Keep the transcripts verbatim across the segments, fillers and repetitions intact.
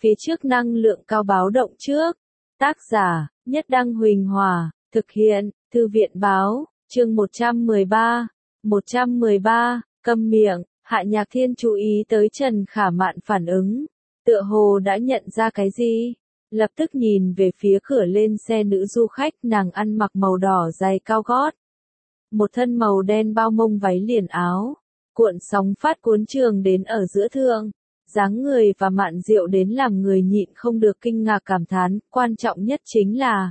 phía trước năng lượng cao báo động trước. Tác giả, Nhất Đăng Huỳnh Hòa, thực hiện, Thư viện báo, chương một trăm mười ba. một trăm mười ba, câm miệng, Hạ Nhạc Thiên chú ý tới Trần Khả Mạn phản ứng, tựa hồ đã nhận ra cái gì, lập tức nhìn về phía cửa lên xe nữ du khách, nàng ăn mặc màu đỏ giày cao gót, một thân màu đen bao mông váy liền áo, cuộn sóng phát cuốn trường đến ở giữa thượng, dáng người và mạn diệu đến làm người nhịn không được kinh ngạc cảm thán, quan trọng nhất chính là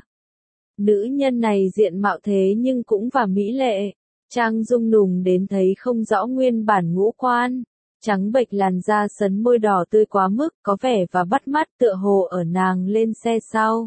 nữ nhân này diện mạo thế nhưng cũng và mỹ lệ, trang dung nùng đến thấy không rõ nguyên bản ngũ quan, trắng bệch làn da sấn môi đỏ tươi quá mức, có vẻ và bắt mắt tựa hồ ở nàng lên xe sau.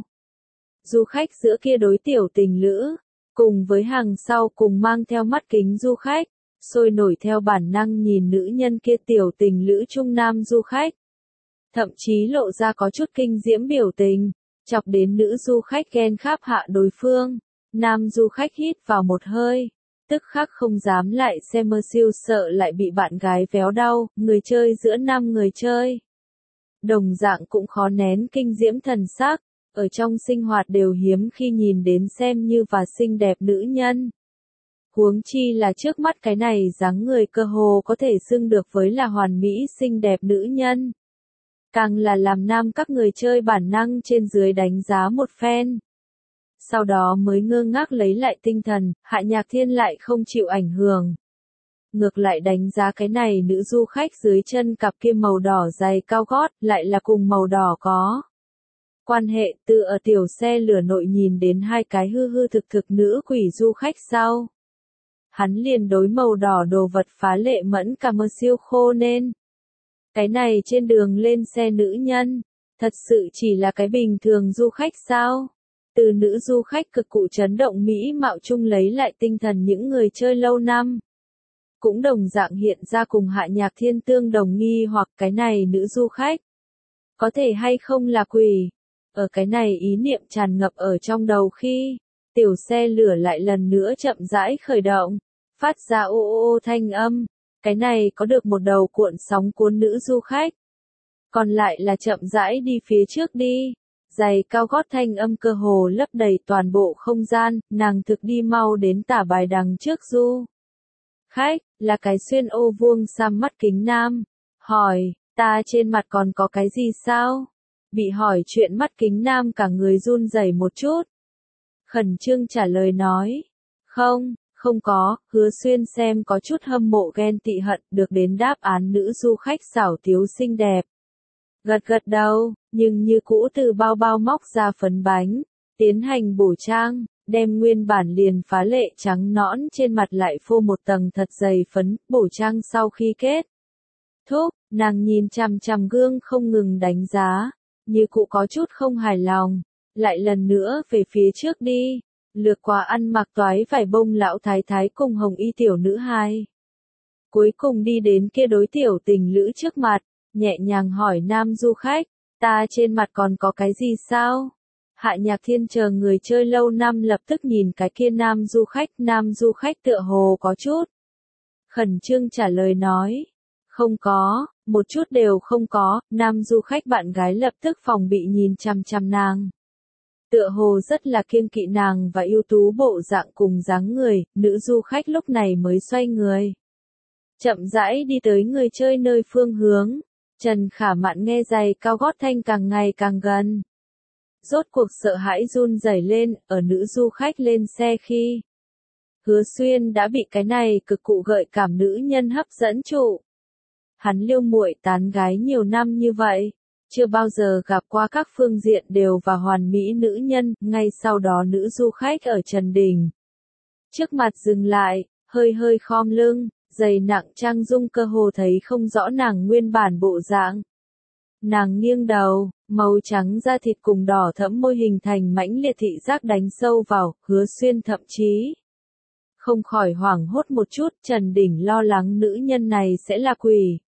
Du khách giữa kia đối tiểu tình lữ, cùng với hàng sau cùng mang theo mắt kính du khách, sôi nổi theo bản năng nhìn nữ nhân kia tiểu tình lữ trung nam du khách. Thậm chí lộ ra có chút kinh diễm biểu tình, chọc đến nữ du khách ghen kháp hạ đối phương. Nam du khách hít vào một hơi, tức khắc không dám lại xem mơ siêu, sợ lại bị bạn gái véo đau, người chơi giữa năm người chơi. Đồng dạng cũng khó nén kinh diễm thần sắc, ở trong sinh hoạt đều hiếm khi nhìn đến xem như và xinh đẹp nữ nhân. Huống chi là trước mắt cái này dáng người cơ hồ có thể xưng được với là hoàn mỹ xinh đẹp nữ nhân. Càng là làm nam các người chơi bản năng trên dưới đánh giá một phen. Sau đó mới ngơ ngác lấy lại tinh thần, Hạ Nhạc Thiên lại không chịu ảnh hưởng. Ngược lại đánh giá cái này nữ du khách dưới chân cặp kia màu đỏ giày cao gót, lại là cùng màu đỏ có quan hệ, từ ở tiểu xe lửa nội nhìn đến hai cái hư hư thực thực nữ quỷ du khách sau. Hắn liền đối màu đỏ đồ vật phá lệ mẫn cả mơ siêu khô nên. Cái này trên đường lên xe nữ nhân, thật sự chỉ là cái bình thường du khách sao? Từ nữ du khách cực cụ chấn động mỹ mạo chung lấy lại tinh thần những người chơi lâu năm. Cũng đồng dạng hiện ra cùng Hạ Nhạc Thiên tương đồng nghi hoặc cái này nữ du khách. Có thể hay không là quỷ? Ở cái này ý niệm tràn ngập ở trong đầu khi, tiểu xe lửa lại lần nữa chậm rãi khởi động, phát ra ô ô ô thanh âm. Cái này có được một đầu cuộn sóng cuốn nữ du khách. Còn lại là chậm rãi đi phía trước đi. Giày cao gót thanh âm cơ hồ lấp đầy toàn bộ không gian, nàng thực đi mau đến tả bài đằng trước du. Khách, là cái xuyên ô vuông xăm mắt kính nam. Hỏi, ta trên mặt còn có cái gì sao? Bị hỏi chuyện mắt kính nam cả người run rẩy một chút. Khẩn trương trả lời nói. Không, không có, Hứa Xuyên xem có chút hâm mộ ghen tị hận, được đến đáp án nữ du khách xảo tiếu xinh đẹp. Gật gật đầu, nhưng như cũ từ bao bao móc ra phấn bánh, tiến hành bổ trang, đem nguyên bản liền phá lệ trắng nõn trên mặt lại phô một tầng thật dày phấn, bổ trang sau khi kết thúc, nàng nhìn chằm chằm gương không ngừng đánh giá, như cũ có chút không hài lòng, lại lần nữa về phía trước đi, lược qua ăn mặc toái vải bông lão thái thái cùng hồng y tiểu nữ hai. Cuối cùng đi đến kia đối tiểu tình lữ trước mặt, nhẹ nhàng hỏi nam du khách, ta trên mặt còn có cái gì sao? Hạ Nhạc Thiên chờ người chơi lâu năm lập tức nhìn cái kia nam du khách, nam du khách tựa hồ có chút. Khẩn trương trả lời nói, không có, một chút đều không có, nam du khách bạn gái lập tức phòng bị nhìn chằm chằm nàng. Tựa hồ rất là kiêng kỵ nàng và ưu tú bộ dạng cùng dáng người, nữ du khách lúc này mới xoay người. Chậm rãi đi tới người chơi nơi phương hướng. Trần Khả Mạn nghe giày cao gót thanh càng ngày càng gần. Rốt cuộc sợ hãi run rẩy lên, ở nữ du khách lên xe khi. Hứa Xuyên đã bị cái này cực cụ gợi cảm nữ nhân hấp dẫn trụ. Hắn liêu muội tán gái nhiều năm như vậy, chưa bao giờ gặp qua các phương diện đều và hoàn mỹ nữ nhân, ngay sau đó nữ du khách ở Trần Đình. Trước mặt dừng lại, hơi hơi khom lưng. Dày nặng trang dung cơ hồ thấy không rõ nàng nguyên bản bộ dạng. Nàng nghiêng đầu, màu trắng da thịt cùng đỏ thẫm môi hình thành mãnh liệt thị giác đánh sâu vào, Hứa Xuyên thậm chí không khỏi hoảng hốt một chút, Trần Đình lo lắng nữ nhân này sẽ là quỷ.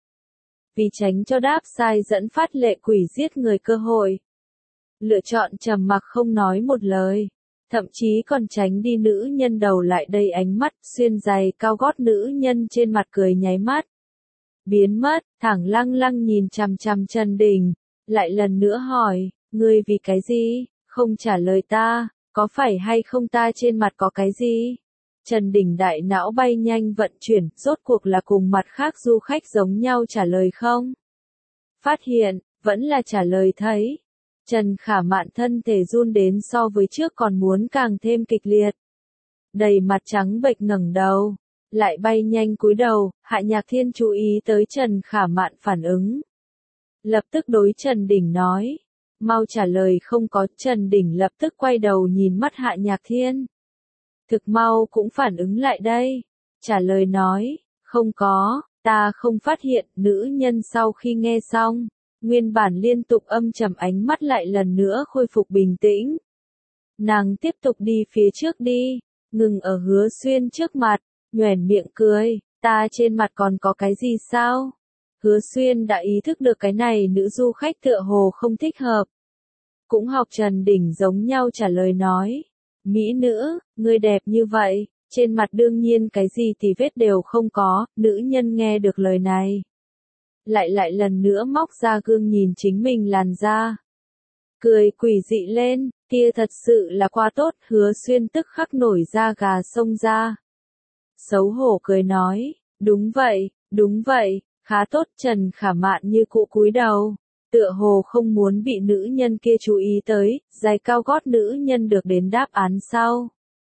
Vì tránh cho đáp sai dẫn phát lệ quỷ giết người cơ hội. Lựa chọn trầm mặc không nói một lời. Thậm chí còn tránh đi nữ nhân đầu lại đầy ánh mắt, xuyên giày cao gót nữ nhân trên mặt cười nháy mắt. Biến mất, thẳng lăng lăng nhìn chằm chằm Trần Đình, Lại lần nữa hỏi, ngươi vì cái gì, không trả lời ta, có phải hay không ta trên mặt có cái gì? Trần Đình đại não bay nhanh vận chuyển, rốt cuộc là cùng mặt khác du khách giống nhau trả lời không? Phát hiện, vẫn là trả lời thấy. Trần Khả Mạn thân thể run đến so với trước còn muốn càng thêm kịch liệt. Đầy mặt trắng bệch ngẩng đầu, lại bay nhanh cúi đầu, Hạ Nhạc Thiên chú ý tới Trần Khả Mạn phản ứng. Lập tức đối Trần Đình nói, mau trả lời không có. Trần Đình lập tức quay đầu nhìn mắt Hạ Nhạc Thiên. Thực mau cũng phản ứng lại đây, trả lời nói, không có, ta không phát hiện. Nữ nhân sau khi nghe xong, nguyên bản liên tục âm trầm ánh mắt lại lần nữa khôi phục bình tĩnh. Nàng tiếp tục đi phía trước đi, ngừng ở Hứa Xuyên trước mặt, nhoẻn miệng cười, ta trên mặt còn có cái gì sao? Hứa Xuyên đã ý thức được cái này nữ du khách tựa hồ không thích hợp. Cũng học Trần Đình giống nhau trả lời nói, mỹ nữ, ngươi đẹp như vậy, trên mặt đương nhiên cái gì thì vết đều không có. Nữ nhân nghe được lời này, lại lại lần nữa móc ra gương nhìn chính mình làn da, cười quỷ dị lên, kia thật sự là quá tốt. Hứa Xuyên tức khắc nổi da gà xông ra, xấu hổ cười nói, đúng vậy, đúng vậy, khá tốt. Trần Khả Mạn như cũ cúi đầu, tựa hồ không muốn bị nữ nhân kia chú ý tới. Giày cao gót nữ nhân được đến đáp án sau,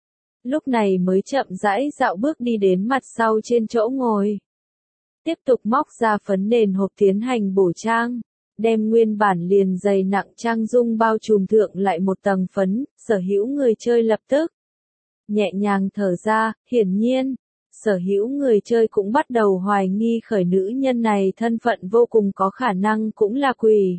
lúc này mới chậm rãi dạo bước đi đến mặt sau trên chỗ ngồi, tiếp tục móc ra phấn nền hộp tiến hành bổ trang, đem nguyên bản liền dày nặng trang dung bao trùm thượng lại một tầng phấn. Sở hữu người chơi lập tức nhẹ nhàng thở ra, hiển nhiên, sở hữu người chơi cũng bắt đầu hoài nghi khởi nữ nhân này thân phận vô cùng có khả năng cũng là quỷ.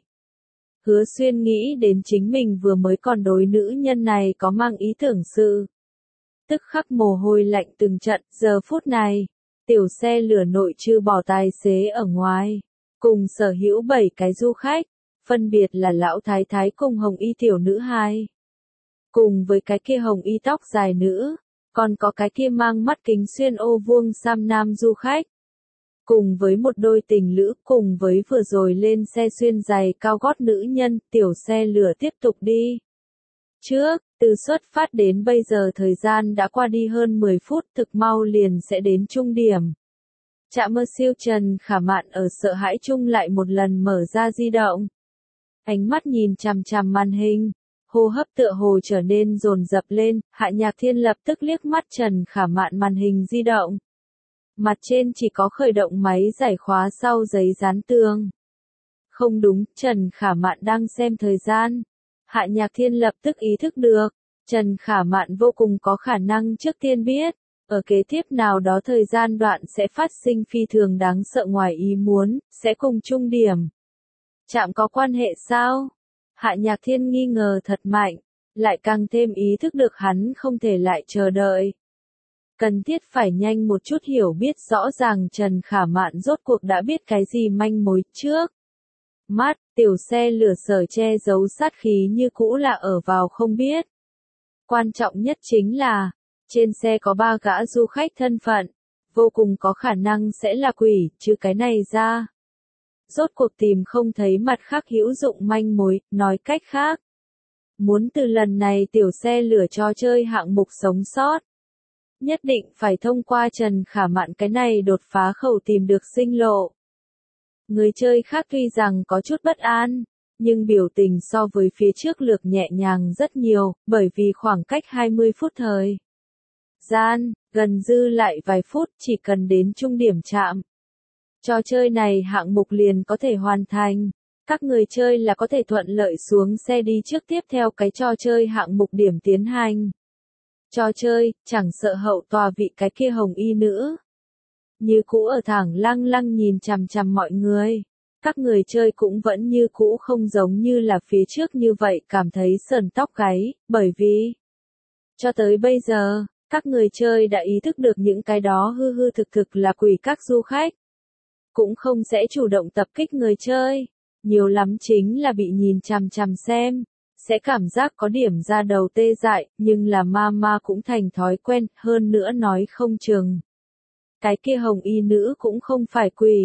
Hứa Xuyên nghĩ đến chính mình vừa mới còn đối nữ nhân này có mang ý tưởng sự, tức khắc mồ hôi lạnh từng trận. Giờ phút này, tiểu xe lửa nội trừ bỏ tài xế ở ngoài, cùng sở hữu bảy cái du khách, phân biệt là lão thái thái cùng hồng y tiểu nữ hai, cùng với cái kia hồng y tóc dài nữ, còn có cái kia mang mắt kính xuyên ô vuông sam nam du khách, cùng với một đôi tình lữ, cùng với vừa rồi lên xe xuyên giày cao gót nữ nhân. Tiểu xe lửa tiếp tục đi trước, từ xuất phát đến bây giờ thời gian đã qua đi hơn mười phút, thực mau liền sẽ đến trung điểm. Trạm mơ siêu. Trần Khả Mạn ở sợ hãi chung lại một lần mở ra di động, ánh mắt nhìn chằm chằm màn hình, hô hấp tựa hồ trở nên dồn dập lên. Hạ Nhạc Thiên lập tức liếc mắt Trần Khả Mạn màn hình di động, mặt trên chỉ có khởi động máy giải khóa sau giấy dán tường. Không đúng, Trần Khả Mạn đang xem thời gian. Hạ Nhạc Thiên lập tức ý thức được, Trần Khả Mạn vô cùng có khả năng trước tiên biết, ở kế tiếp nào đó thời gian đoạn sẽ phát sinh phi thường đáng sợ ngoài ý muốn, sẽ cùng chung điểm. Chạm có quan hệ sao? Hạ Nhạc Thiên nghi ngờ thật mạnh, lại càng thêm ý thức được hắn không thể lại chờ đợi. Cần thiết phải nhanh một chút hiểu biết rõ ràng Trần Khả Mạn rốt cuộc đã biết cái gì manh mối trước. Mắt, tiểu xe lửa sở che giấu sát khí như cũ là ở vào không biết. Quan trọng nhất chính là, trên xe có ba gã du khách thân phận, vô cùng có khả năng sẽ là quỷ. Chứ cái này ra, rốt cuộc tìm không thấy mặt khác hữu dụng manh mối. Nói cách khác, muốn từ lần này tiểu xe lửa trò chơi hạng mục sống sót, nhất định phải thông qua Trần Khả Mạn cái này đột phá khẩu tìm được sinh lộ. Người chơi khác tuy rằng có chút bất an, nhưng biểu tình so với phía trước lược nhẹ nhàng rất nhiều, bởi vì khoảng cách hai mươi phút thời gian, gần dư lại vài phút chỉ cần đến trung điểm trạm. Trò chơi này hạng mục liền có thể hoàn thành, các người chơi là có thể thuận lợi xuống xe đi trước tiếp theo cái trò chơi hạng mục điểm tiến hành. Trò chơi, chẳng sợ hậu tòa vị cái kia hồng y nữ, như cũ ở thẳng lăng lăng nhìn chằm chằm mọi người. Các người chơi cũng vẫn như cũ không giống như là phía trước như vậy cảm thấy sởn tóc gáy, bởi vì cho tới bây giờ, các người chơi đã ý thức được những cái đó hư hư thực thực là quỷ. Các du khách cũng không sẽ chủ động tập kích người chơi, nhiều lắm chính là bị nhìn chằm chằm xem, sẽ cảm giác có điểm ra đầu tê dại, nhưng là ma ma cũng thành thói quen. Hơn nữa nói không chừng cái kia hồng y nữ cũng không phải quỷ,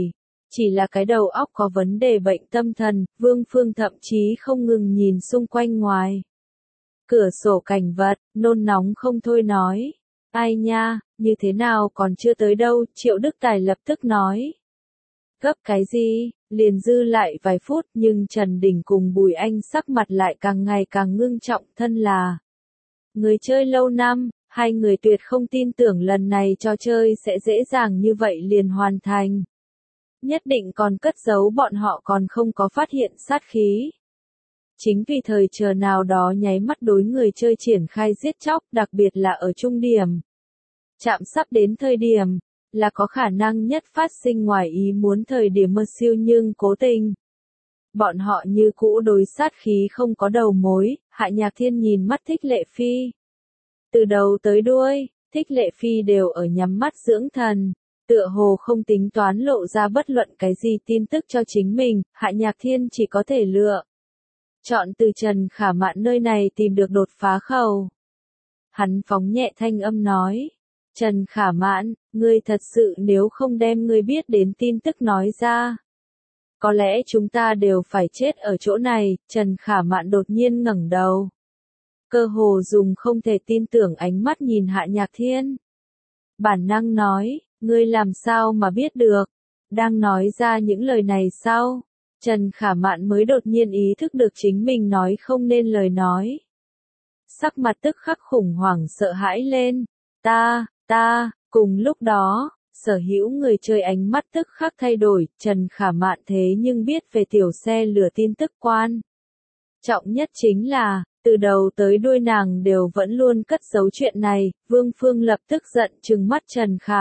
Chỉ là cái đầu óc có vấn đề bệnh tâm thần, Vương Phương thậm chí không ngừng nhìn xung quanh ngoài cửa sổ cảnh vật, nôn nóng không thôi nói. Ai nha, như thế nào còn chưa tới đâu, Triệu Đức Tài lập tức nói. Gấp cái gì, liền dư lại vài phút nhưng Trần Đình cùng Bùi Anh sắc mặt lại càng ngày càng ngưng trọng, thân là người chơi lâu năm, hai người tuyệt không tin tưởng lần này trò chơi sẽ dễ dàng như vậy liền hoàn thành. Nhất định còn cất giấu bọn họ còn không có phát hiện sát khí. Chính vì thời chờ nào đó nháy mắt đối người chơi triển khai giết chóc, đặc biệt là ở trung điểm. Chạm sắp đến thời điểm, là có khả năng nhất phát sinh ngoài ý muốn thời điểm mơ siêu nhưng cố tình. Bọn họ như cũ đối sát khí không có đầu mối, Hạ Nhạc Thiên nhìn mắt Thích Lệ Phi. Từ đầu tới đuôi, Thích Lệ Phi đều ở nhắm mắt dưỡng thần, tựa hồ không tính toán lộ ra bất luận cái gì tin tức cho chính mình, Hạ Nhạc Thiên chỉ có thể lựa. Chọn từ Trần Khả Mạn nơi này tìm được đột phá khẩu. Hắn phóng nhẹ thanh âm nói. Trần Khả Mạn, ngươi thật sự nếu không đem ngươi biết đến tin tức nói ra. Có lẽ chúng ta đều phải chết ở chỗ này, Trần Khả Mạn đột nhiên ngẩng đầu. Cơ hồ dùng không thể tin tưởng ánh mắt nhìn Hạ Nhạc Thiên. Bản năng nói, ngươi làm sao mà biết được, đang nói ra những lời này sau. Trần Khả Mạn mới đột nhiên ý thức được chính mình nói không nên lời nói. Sắc mặt tức khắc khủng hoảng sợ hãi lên. Ta, ta, cùng lúc đó, sở hữu người chơi ánh mắt tức khắc thay đổi, Trần Khả Mạn thế nhưng biết về tiểu xe lửa tin tức quan. Trọng nhất chính là, từ đầu tới đuôi nàng đều vẫn luôn cất giấu chuyện này, Vương Phương lập tức giận trừng mắt Trần Khả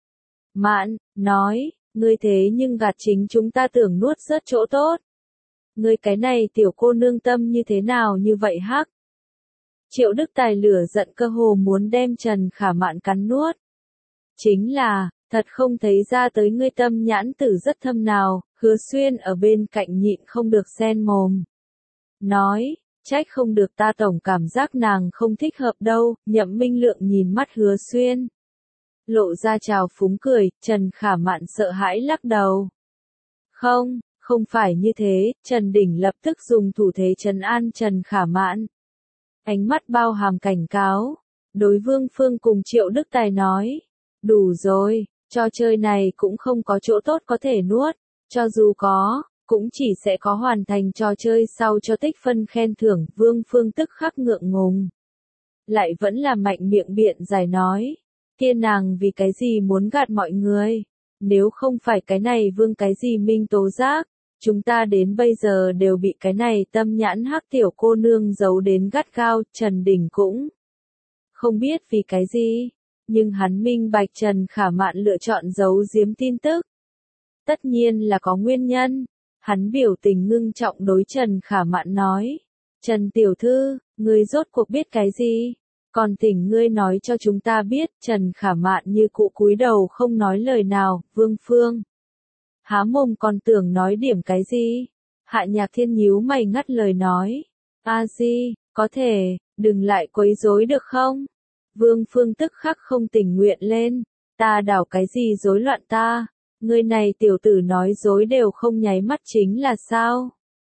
Mạn, nói, ngươi thế nhưng gạt chính chúng ta tưởng nuốt rớt chỗ tốt. Ngươi cái này tiểu cô nương tâm như thế nào như vậy hắc? Triệu Đức Tài lửa giận cơ hồ muốn đem Trần Khả Mạn cắn nuốt. Chính là, thật không thấy ra tới ngươi tâm nhãn tử rất thâm nào, Hứa Xuyên ở bên cạnh nhịn không được xen mồm. Nói, trách không được ta tổng cảm giác nàng không thích hợp đâu, Nhậm Minh Lượng nhìn mắt Hứa Xuyên. Lộ ra trào phúng cười, Trần Khả Mạn sợ hãi lắc đầu. Không, không phải như thế, Trần Đình lập tức dùng thủ thế trấn an Trần Khả Mạn. Ánh mắt bao hàm cảnh cáo, đối Vương Phương cùng Triệu Đức Tài nói. Đủ rồi, trò chơi này cũng không có chỗ tốt có thể nuốt, cho dù có, cũng chỉ sẽ có hoàn thành trò chơi sau cho tích phân khen thưởng, Vương Phương tức khắc ngượng ngùng. Lại vẫn là mạnh miệng biện giải nói. Kia nàng vì cái gì muốn gạt mọi người, nếu không phải cái này Vương cái gì minh tố giác, chúng ta đến bây giờ đều bị cái này tâm nhãn hắc tiểu cô nương giấu đến gắt gao, Trần Đình cũng không biết vì cái gì, nhưng hắn minh bạch Trần Khả Mạn lựa chọn giấu giếm tin tức. Tất nhiên là có nguyên nhân, hắn biểu tình ngưng trọng đối Trần Khả Mạn nói, Trần Tiểu Thư, ngươi rốt cuộc biết cái gì? Còn thỉnh ngươi nói cho chúng ta biết, Trần Khả Mạn như cụ cúi đầu không nói lời nào, Vương Phương. Há mồm còn tưởng nói điểm cái gì? Hạ Nhạc Thiên nhíu mày ngắt lời nói. A Di, có thể, đừng lại quấy rối được không? Vương Phương tức khắc không tình nguyện lên. Ta đảo cái gì rối loạn ta? Ngươi này tiểu tử nói dối đều không nháy mắt chính là sao?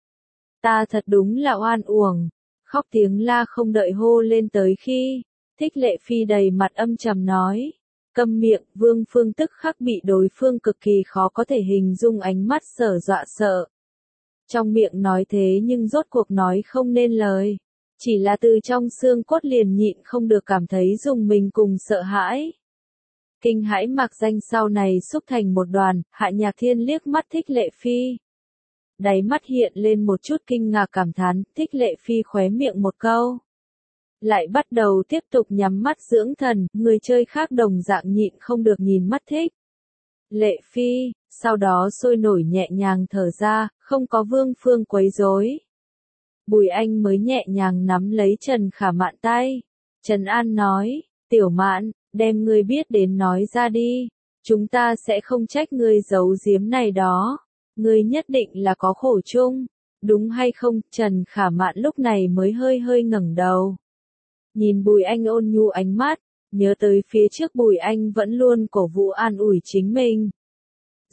Ta thật đúng là oan uổng. Khóc tiếng la không đợi hô lên tới khi, Thích Lệ Phi đầy mặt âm trầm nói. Câm miệng, Vương Phương tức khắc bị đối phương cực kỳ khó có thể hình dung ánh mắt sở dọa sợ. Trong miệng nói thế nhưng rốt cuộc nói không nên lời. Chỉ là từ trong xương cốt liền nhịn không được cảm thấy dùng mình cùng sợ hãi. Kinh hãi mặc danh sau này xúc thành một đoàn, Hạ Nhạc Thiên liếc mắt Thích Lệ Phi. Đáy mắt hiện lên một chút kinh ngạc cảm thán, Thích Lệ Phi khóe miệng một câu. Lại bắt đầu tiếp tục nhắm mắt dưỡng thần, người chơi khác đồng dạng nhịn không được nhìn mắt Thích Lệ Phi, sau đó sôi nổi nhẹ nhàng thở ra, không có Vương Phương quấy rối. Bùi Anh mới nhẹ nhàng nắm lấy Trần Khả Mạn tay. Trần An nói, Tiểu Mạn, đem ngươi biết đến nói ra đi, chúng ta sẽ không trách ngươi giấu giếm này đó. Ngươi nhất định là có khổ chung, đúng hay không? Trần Khả Mạn lúc này mới hơi hơi ngẩng đầu. Nhìn Bùi Anh ôn nhu ánh mắt, nhớ tới phía trước Bùi Anh vẫn luôn cổ vũ an ủi chính mình.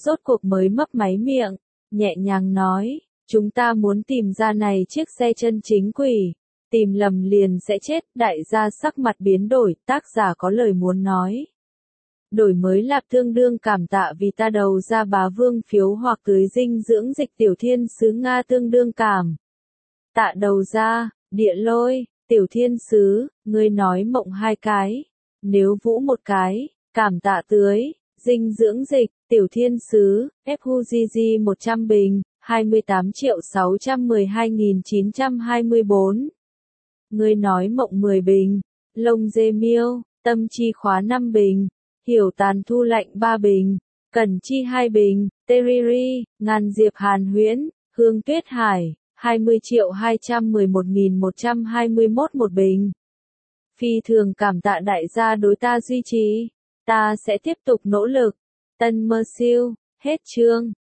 rốt cuộc mới mấp máy miệng, nhẹ nhàng nói, chúng ta muốn tìm ra này chiếc xe chân chính quỷ, tìm lầm liền sẽ chết, đại gia sắc mặt biến đổi, tác giả có lời muốn nói. Đổi mới lạp tương đương cảm tạ vì ta đầu ra bá vương phiếu hoặc tưới dinh dưỡng dịch tiểu thiên sứ Nga tương đương cảm. Tạ đầu ra, địa lôi, tiểu thiên sứ, ngươi nói mộng hai cái, nếu vũ một cái, cảm tạ tưới, dinh dưỡng dịch, tiểu thiên sứ, ép u giê giê một trăm bình, hai mươi tám triệu sáu trăm mười hai nghìn chín trăm hai mươi bốn. Ngươi nói mộng mười bình, lông dê miêu, tâm chi khóa năm bình, hiểu tàn thu lạnh ba bình, cẩn chi hai bình, teriri, ngàn diệp hàn huyễn, hương tuyết hải, hai mươi triệu hai trăm mười một nghìn một trăm hai mươi mốt một bình. Phi thường cảm tạ đại gia đối ta duy trì, ta sẽ tiếp tục nỗ lực. Tân mơ siêu, hết chương.